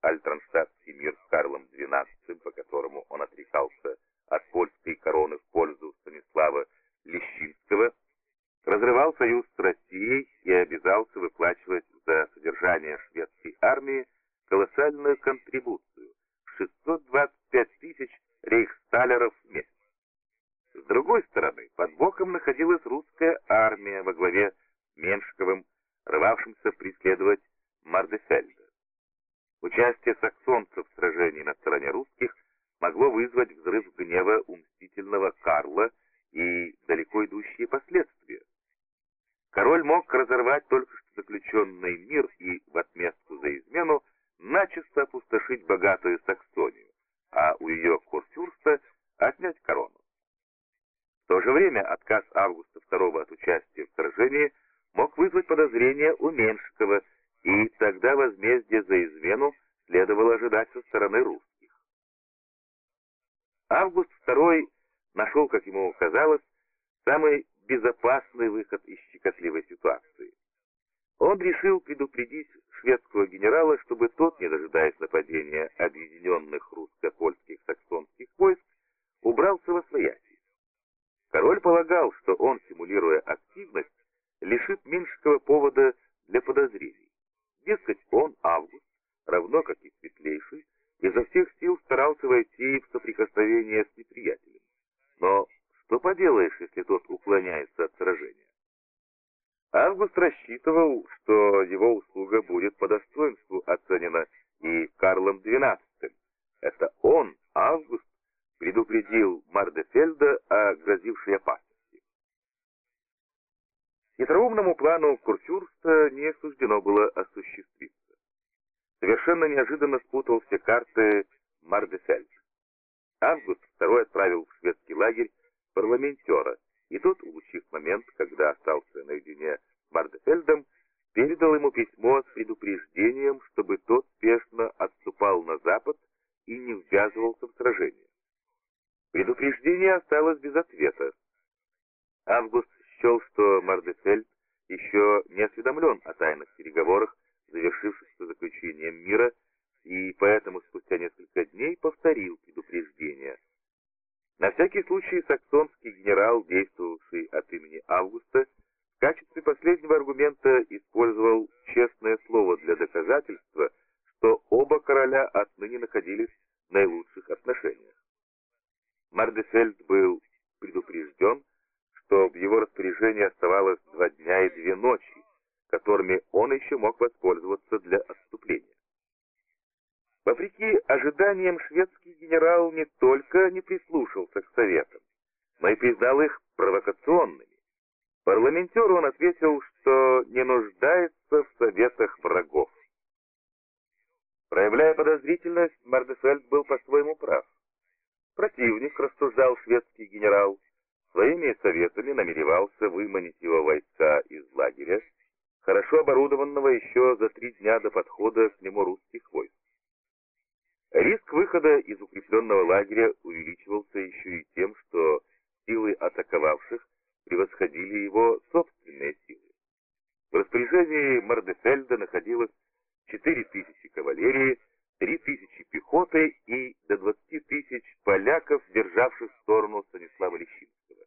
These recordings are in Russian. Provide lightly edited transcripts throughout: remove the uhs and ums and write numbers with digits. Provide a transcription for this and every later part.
Альтронштадтский мир с Карлом XII, по которому он отрекался от польской короны в пользу Станислава Лещинского, разрывал союз с Россией и обязался выплачивать за содержание шведской армии колоссальную контрибуцию — 625 тысяч рейхсталеров в месяц. С другой стороны, под боком находилась русская армия во главе с Меншиковым, рвавшимся преследовать Мардефельда. Участие саксонцев в сражении на стороне русских могло вызвать взрыв гнева у мстительного Карла и далеко идущие последствия. Король мог разорвать только что заключенный мир и в отместку за измену начисто опустошить богатую Саксонию, а у ее курфюрста отнять корону. В то же время отказ Августа II от участия в сражении мог вызвать подозрения у Меншикова, и тогда возмездие за измену следовало ожидать со стороны русских. Август II нашел, как ему казалось, самый безопасный выход из щекотливой ситуации. Он решил предупредить шведского генерала, чтобы тот, не дожидаясь нападения объединенных русско-польских саксонских войск, убрался восвояси. Король полагал, что он, симулируя активность, лишит Меншикова повода для подозрений. Дескать, он, Август, равно как и Светлейший, изо всех сил старался войти в соприкосновение с неприятелем. Но что поделаешь, если тот уклоняется от сражения? Август рассчитывал, что его услуга будет по достоинству оценена и Карлом XII. Это он, Август, предупредил Мардефельда о грозившей опасности. Хитроумному плану курфюрста не суждено было осуществиться. Совершенно неожиданно спутал все карты Мардефельд. Август II отправил в шведский лагерь парламентера, и тот, улучив момент, когда остался наедине с Мардефельдом, передал ему письмо с предупреждением, чтобы тот спешно отступал на запад и не ввязывался в сражение. Предупреждение осталось без ответа. Август счел, что Мардефельд еще не осведомлен о тайных переговорах, завершившихся заключением мира, и поэтому спустя несколько дней повторил предупреждение. На всякий случай саксонский генерал, действовавший от имени Августа, в качестве последнего аргумента использовал честное слово для доказательства, что оба короля отныне находились в наилучших отношениях. Мардефельд был предупрежден, что в его распоряжении оставалось 2 дня и 2 ночи, которыми он еще мог воспользоваться для отступления. Вопреки ожиданиям, шведский генерал не только не прислушался к советам, но и признал их провокационными. Парламентеру он ответил, что не нуждается в советах врагов. Проявляя подозрительность, Мардефельд был по-своему прав. Противник, рассуждал шведский генерал, своими советами намеревался выманить его войска из лагеря, хорошо оборудованного еще за 3 дня до подхода к нему русских войск. Риск выхода из укрепленного лагеря увеличивался еще и тем, что силы атаковавших превосходили его собственные силы. В распоряжении Мардефельда находилось 4000 кавалерии, 3000 пехоты и до 20 тысяч поляков, державших сторону Станислава Лещинского.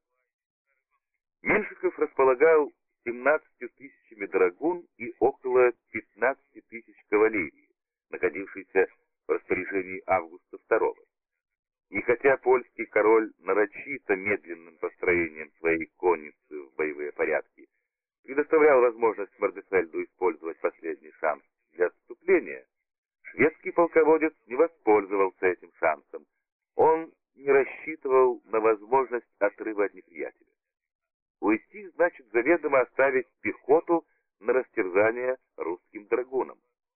Меншиков располагал 17 тысячами драгун и около 15 тысяч кавалерии, находившейся в распоряжении Августа II. И хотя польский король нарочито медленным построением своей конницы в боевые порядки предоставлял возможность Мардефельду использовать последний шанс для отступления, шведский полководец не воспользовался этим шансом. Он не рассчитывал на возможность отрыва от неприятеля. Уйти значит заведомо оставить пехоту на растерзание русским драгунам.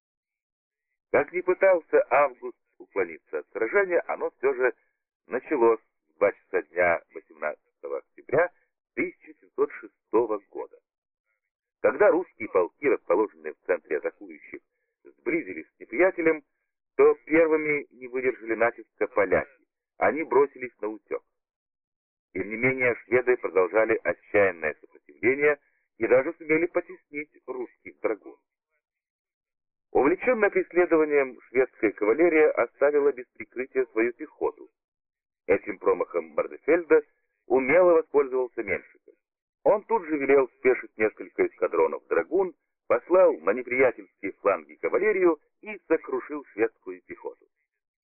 Как ни пытался Август уклониться от сражения, оно все же началось в 2 часа дня 18 октября 1706 года. Когда русские полки, расположенные в центре атакующих, сблизились с неприятелем, то первыми не выдержали натиска поляки. Они бросились на утек. Тем не менее, шведы продолжали отчаянное сопротивление и даже сумели потеснить русских драгун. Увлеченная преследованием, шведская кавалерия оставила без прикрытия свою пехоту. Этим промахом Бардефельда умело воспользовался Меньшиков. Он тут же велел спешить несколько эскадронов драгун, послал на неприятельские фланги кавалерию и сокрушил шведскую пехоту.